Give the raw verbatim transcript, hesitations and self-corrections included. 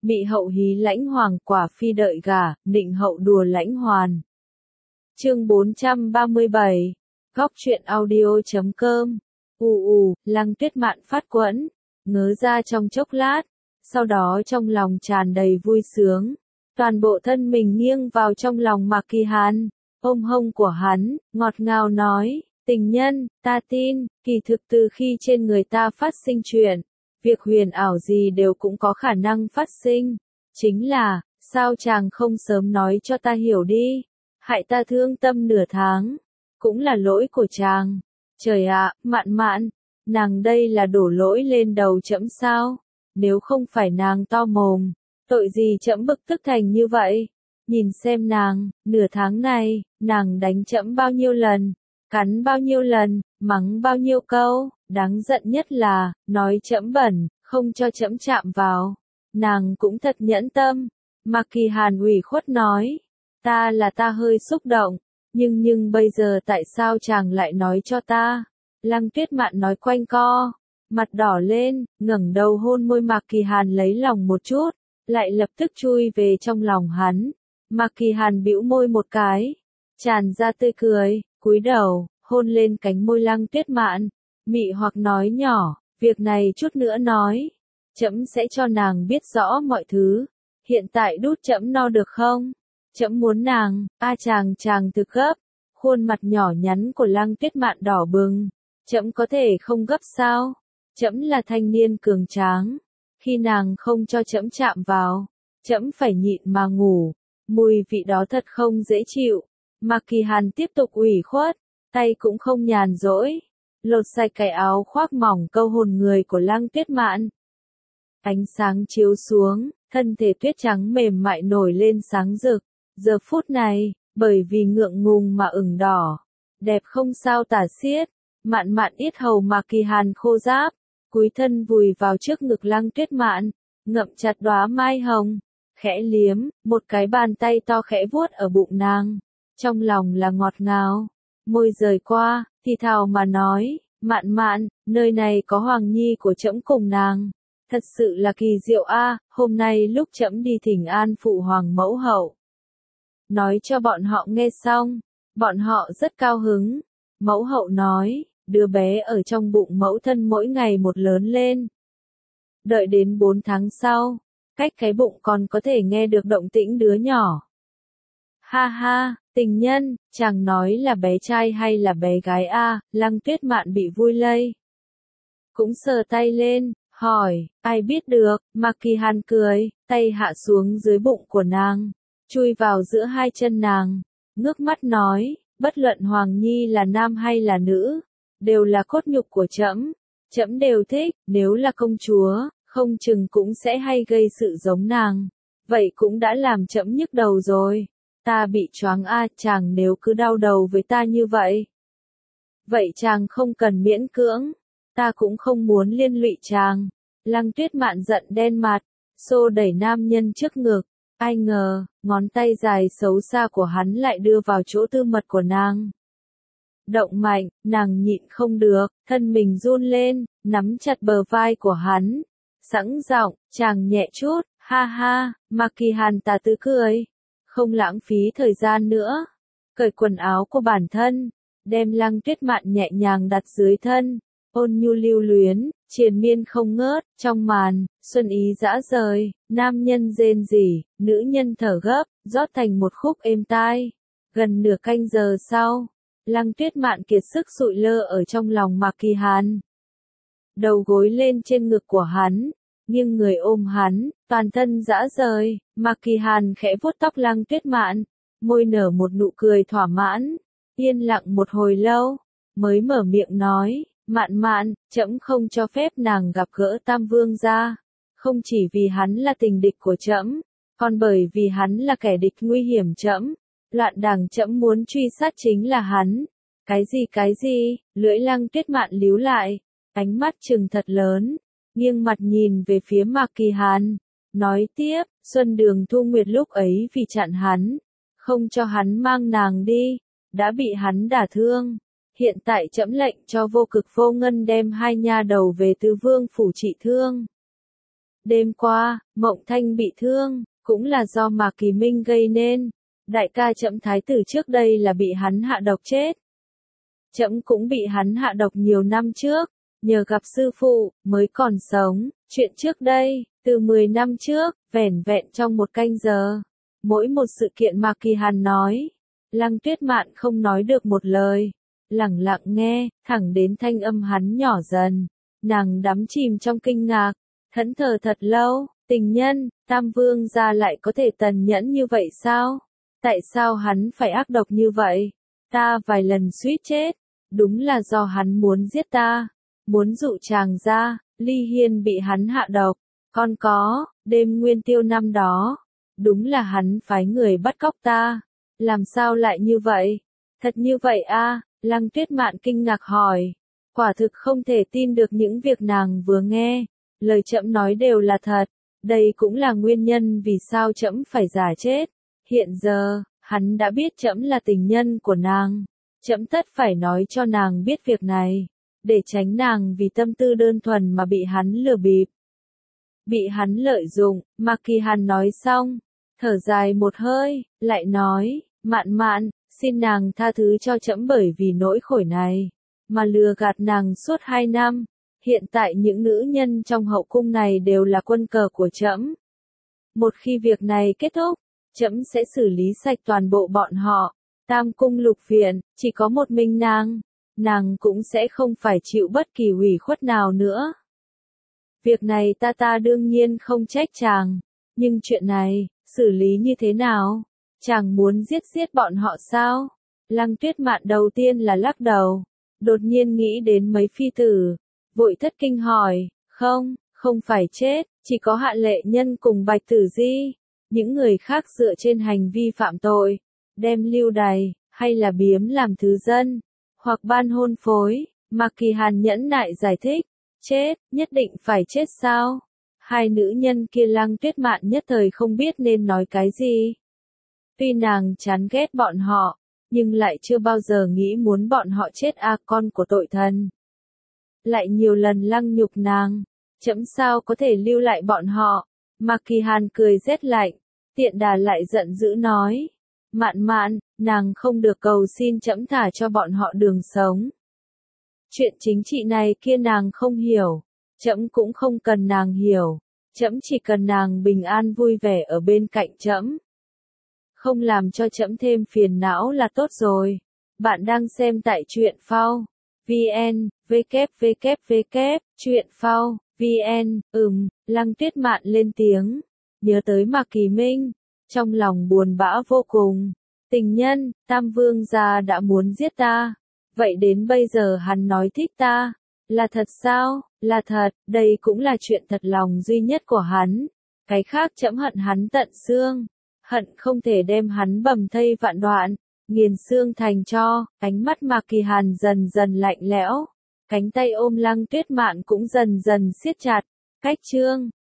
Mị hậu hí lãnh hoàng, quả phi đợi gả, nịnh hậu đùa lãnh hoàn. Chương bốn trăm ba mươi bảy. Góc truyện audio chấm com. Ù ù, Lăng Tuyết Mạn phát quẫn, ngớ ra trong chốc lát, sau đó trong lòng tràn đầy vui sướng, toàn bộ thân mình nghiêng vào trong lòng Mạc Kỳ Hàn, ôm hông của hắn, ngọt ngào nói, tình nhân, ta tin, kỳ thực từ khi trên người ta phát sinh chuyện, việc huyền ảo gì đều cũng có khả năng phát sinh, chính là, sao chàng không sớm nói cho ta hiểu đi, hại ta thương tâm nửa tháng, cũng là lỗi của chàng. Trời ạ, Mạn Mạn, nàng đây là đổ lỗi lên đầu trẫm sao? Nếu không phải nàng to mồm, tội gì trẫm bực tức thành như vậy? Nhìn xem nàng, nửa tháng này, nàng đánh trẫm bao nhiêu lần, cắn bao nhiêu lần, mắng bao nhiêu câu, đáng giận nhất là, nói trẫm bẩn, không cho trẫm chạm vào. Nàng cũng thật nhẫn tâm. Mạc Kỳ Hàn ủy khuất nói, ta là ta hơi xúc động. Nhưng nhưng bây giờ tại sao chàng lại nói cho ta? Lăng Tuyết Mạn nói quanh co, mặt đỏ lên, ngẩng đầu hôn môi Mạc Kỳ Hàn lấy lòng một chút, lại lập tức chui về trong lòng hắn. Mạc Kỳ Hàn bĩu môi một cái, tràn ra tươi cười, cúi đầu, hôn lên cánh môi Lăng Tuyết Mạn, mị hoặc nói nhỏ, việc này chút nữa nói, trẫm sẽ cho nàng biết rõ mọi thứ, hiện tại đút trẫm no được không? Trẫm muốn nàng, a chàng chàng thực gấp, khuôn mặt nhỏ nhắn của Lăng Tuyết Mạn đỏ bừng, trẫm có thể không gấp sao? Trẫm là thanh niên cường tráng, khi nàng không cho trẫm chạm vào, trẫm phải nhịn mà ngủ, mùi vị đó thật không dễ chịu. Mạc Kỳ Hàn tiếp tục ủy khuất, tay cũng không nhàn rỗi, lột sạch cái áo khoác mỏng câu hồn người của Lăng Tuyết Mạn. Ánh sáng chiếu xuống, thân thể tuyết trắng mềm mại nổi lên sáng rực. Giờ phút này, bởi vì ngượng ngùng mà ửng đỏ, đẹp không sao tả xiết, Mạn Mạn yết hầu Mạc Kỳ Hàn khô ráp, cúi thân vùi vào trước ngực Lăng Tuyết Mạn, ngậm chặt đóa mai hồng, khẽ liếm, một cái bàn tay to khẽ vuốt ở bụng nàng, trong lòng là ngọt ngào, môi rời qua, thì thào mà nói, Mạn Mạn, nơi này có Hoàng Nhi của trẫm cùng nàng, thật sự là kỳ diệu a, hôm nay lúc trẫm đi thỉnh an phụ hoàng mẫu hậu. Nói cho bọn họ nghe xong, bọn họ rất cao hứng. Mẫu hậu nói, đứa bé ở trong bụng mẫu thân mỗi ngày một lớn lên. Đợi đến bốn tháng sau, cách cái bụng còn có thể nghe được động tĩnh đứa nhỏ. Ha ha, tình nhân, chàng nói là bé trai hay là bé gái a? Lăng Tuyết Mạn bị vui lây. Cũng sờ tay lên, hỏi, ai biết được, Mạc Kỳ Hàn cười, tay hạ xuống dưới bụng của nàng, chui vào giữa hai chân nàng, ngước mắt nói, bất luận Hoàng Nhi là nam hay là nữ, đều là cốt nhục của trẫm, trẫm đều thích, nếu là công chúa, không chừng cũng sẽ hay gây sự giống nàng, vậy cũng đã làm trẫm nhức đầu rồi, ta bị choáng a, chàng nếu cứ đau đầu với ta như vậy. Vậy chàng không cần miễn cưỡng, ta cũng không muốn liên lụy chàng. Lăng Tuyết Mạn giận đen mặt, xô đẩy nam nhân trước ngực. Ai ngờ, ngón tay dài xấu xa của hắn lại đưa vào chỗ tư mật của nàng. Động mạnh, nàng nhịn không được, thân mình run lên, nắm chặt bờ vai của hắn. Sẵn giọng, chàng nhẹ chút, ha ha, Mạc Kỳ Hàn tà tứ cười. Không lãng phí thời gian nữa. Cởi quần áo của bản thân, đem Lăng Tuyết Mạn nhẹ nhàng đặt dưới thân. Ôn nhu lưu luyến, triền miên không ngớt, trong màn, xuân ý dã rời, nam nhân rên rỉ, nữ nhân thở gấp, rót thành một khúc êm tai. Gần nửa canh giờ sau, Lăng Tuyết Mạn kiệt sức sụi lơ ở trong lòng Mạc Kỳ Hàn. Đầu gối lên trên ngực của hắn, nghiêng người ôm hắn, toàn thân dã rời, Mạc Kỳ Hàn khẽ vuốt tóc Lăng Tuyết Mạn, môi nở một nụ cười thỏa mãn, yên lặng một hồi lâu, mới mở miệng nói. Mạn Mạn, trẫm không cho phép nàng gặp gỡ Tam Vương gia, không chỉ vì hắn là tình địch của trẫm, còn bởi vì hắn là kẻ địch nguy hiểm trẫm, loạn đảng trẫm muốn truy sát chính là hắn. Cái gì cái gì? Lưỡi Lăng Tuyết Mạn líu lại, ánh mắt trừng thật lớn, nghiêng mặt nhìn về phía Mạc Kỳ Hàn, nói tiếp, Xuân Đường Thu Nguyệt lúc ấy vì chặn hắn, không cho hắn mang nàng đi, đã bị hắn đả thương. Hiện tại trẫm lệnh cho Vô Cực Vô Ngân đem hai nha đầu về Tứ Vương phủ trị thương. Đêm qua, Mộng Thanh bị thương, cũng là do Mạc Kỳ Minh gây nên. Đại ca trẫm thái tử trước đây là bị hắn hạ độc chết. Trẫm cũng bị hắn hạ độc nhiều năm trước, nhờ gặp sư phụ, mới còn sống. Chuyện trước đây, từ mười năm trước, vẻn vẹn trong một canh giờ. Mỗi một sự kiện Mạc Kỳ Hàn nói, Lăng Tuyết Mạn không nói được một lời, lẳng lặng nghe, thẳng đến thanh âm hắn nhỏ dần. Nàng đắm chìm trong kinh ngạc, thẫn thờ thật lâu, tình nhân, Tam Vương gia lại có thể tàn nhẫn như vậy sao? Tại sao hắn phải ác độc như vậy? Ta vài lần suýt chết, đúng là do hắn muốn giết ta, muốn dụ chàng ra, Ly Hiên bị hắn hạ độc, còn có, đêm nguyên tiêu năm đó, đúng là hắn phái người bắt cóc ta, làm sao lại như vậy? Thật như vậy a? Lăng Tuyết Mạn kinh ngạc hỏi, quả thực không thể tin được những việc nàng vừa nghe, lời trẫm nói đều là thật, đây cũng là nguyên nhân vì sao trẫm phải giả chết. Hiện giờ, hắn đã biết trẫm là tình nhân của nàng, trẫm tất phải nói cho nàng biết việc này, để tránh nàng vì tâm tư đơn thuần mà bị hắn lừa bịp. Bị hắn lợi dụng, Mạc Kỳ Hàn nói xong, thở dài một hơi, lại nói, Mạn Mạn, xin nàng tha thứ cho trẫm bởi vì nỗi khổ này, mà lừa gạt nàng suốt hai năm. Hiện tại những nữ nhân trong hậu cung này đều là quân cờ của trẫm. Một khi việc này kết thúc, trẫm sẽ xử lý sạch toàn bộ bọn họ. Tam cung lục viện, chỉ có một mình nàng, nàng cũng sẽ không phải chịu bất kỳ ủy khuất nào nữa. Việc này ta ta đương nhiên không trách chàng, nhưng chuyện này, xử lý như thế nào? Chàng muốn giết giết bọn họ sao? Lăng Tuyết Mạn đầu tiên là lắc đầu, đột nhiên nghĩ đến mấy phi tử, vội thất kinh hỏi, không, không phải chết, chỉ có Hạ Lệ Nhân cùng Bạch Tử Di, những người khác dựa trên hành vi phạm tội, đem lưu đày, hay là biếm làm thứ dân, hoặc ban hôn phối. Mạc Kỳ Hàn nhẫn nại giải thích, chết, nhất định phải chết sao? Hai nữ nhân kia Lăng Tuyết Mạn nhất thời không biết nên nói cái gì. Tuy nàng chán ghét bọn họ, nhưng lại chưa bao giờ nghĩ muốn bọn họ chết a, con của tội thần. Lại nhiều lần lăng nhục nàng, trẫm sao có thể lưu lại bọn họ? Mạc Kỳ Hàn cười rét lạnh, tiện đà lại giận dữ nói, Mạn Mạn, nàng không được cầu xin trẫm thả cho bọn họ đường sống. Chuyện chính trị này kia nàng không hiểu, trẫm cũng không cần nàng hiểu, trẫm chỉ cần nàng bình an vui vẻ ở bên cạnh trẫm. Không làm cho trẫm thêm phiền não là tốt rồi. Bạn đang xem tại truyện phao vn, www, truyện phao vn, ừm, Lăng Tuyết Mạn lên tiếng, nhớ tới Mạc Kỳ Minh, trong lòng buồn bã vô cùng. Tình nhân, Tam Vương gia đã muốn giết ta, vậy đến bây giờ hắn nói thích ta, là thật sao? Là thật, đây cũng là chuyện thật lòng duy nhất của hắn, cái khác trẫm hận hắn tận xương, hận không thể đem hắn bầm thây vạn đoạn, nghiền xương thành tro. Ánh mắt Mạc Kỳ Hàn dần dần lạnh lẽo, cánh tay ôm Lăng Tuyết Mạn cũng dần dần siết chặt. Cách chương